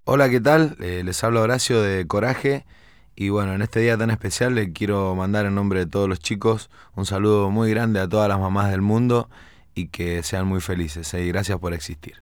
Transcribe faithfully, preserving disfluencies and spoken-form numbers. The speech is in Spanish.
Hola, ¿qué tal? Eh, les habla Horacio de Coraje y bueno, en este día tan especial le quiero mandar en nombre de todos los chicos un saludo muy grande a todas las mamás del mundo y que sean muy felices, ¿eh? Y gracias por existir.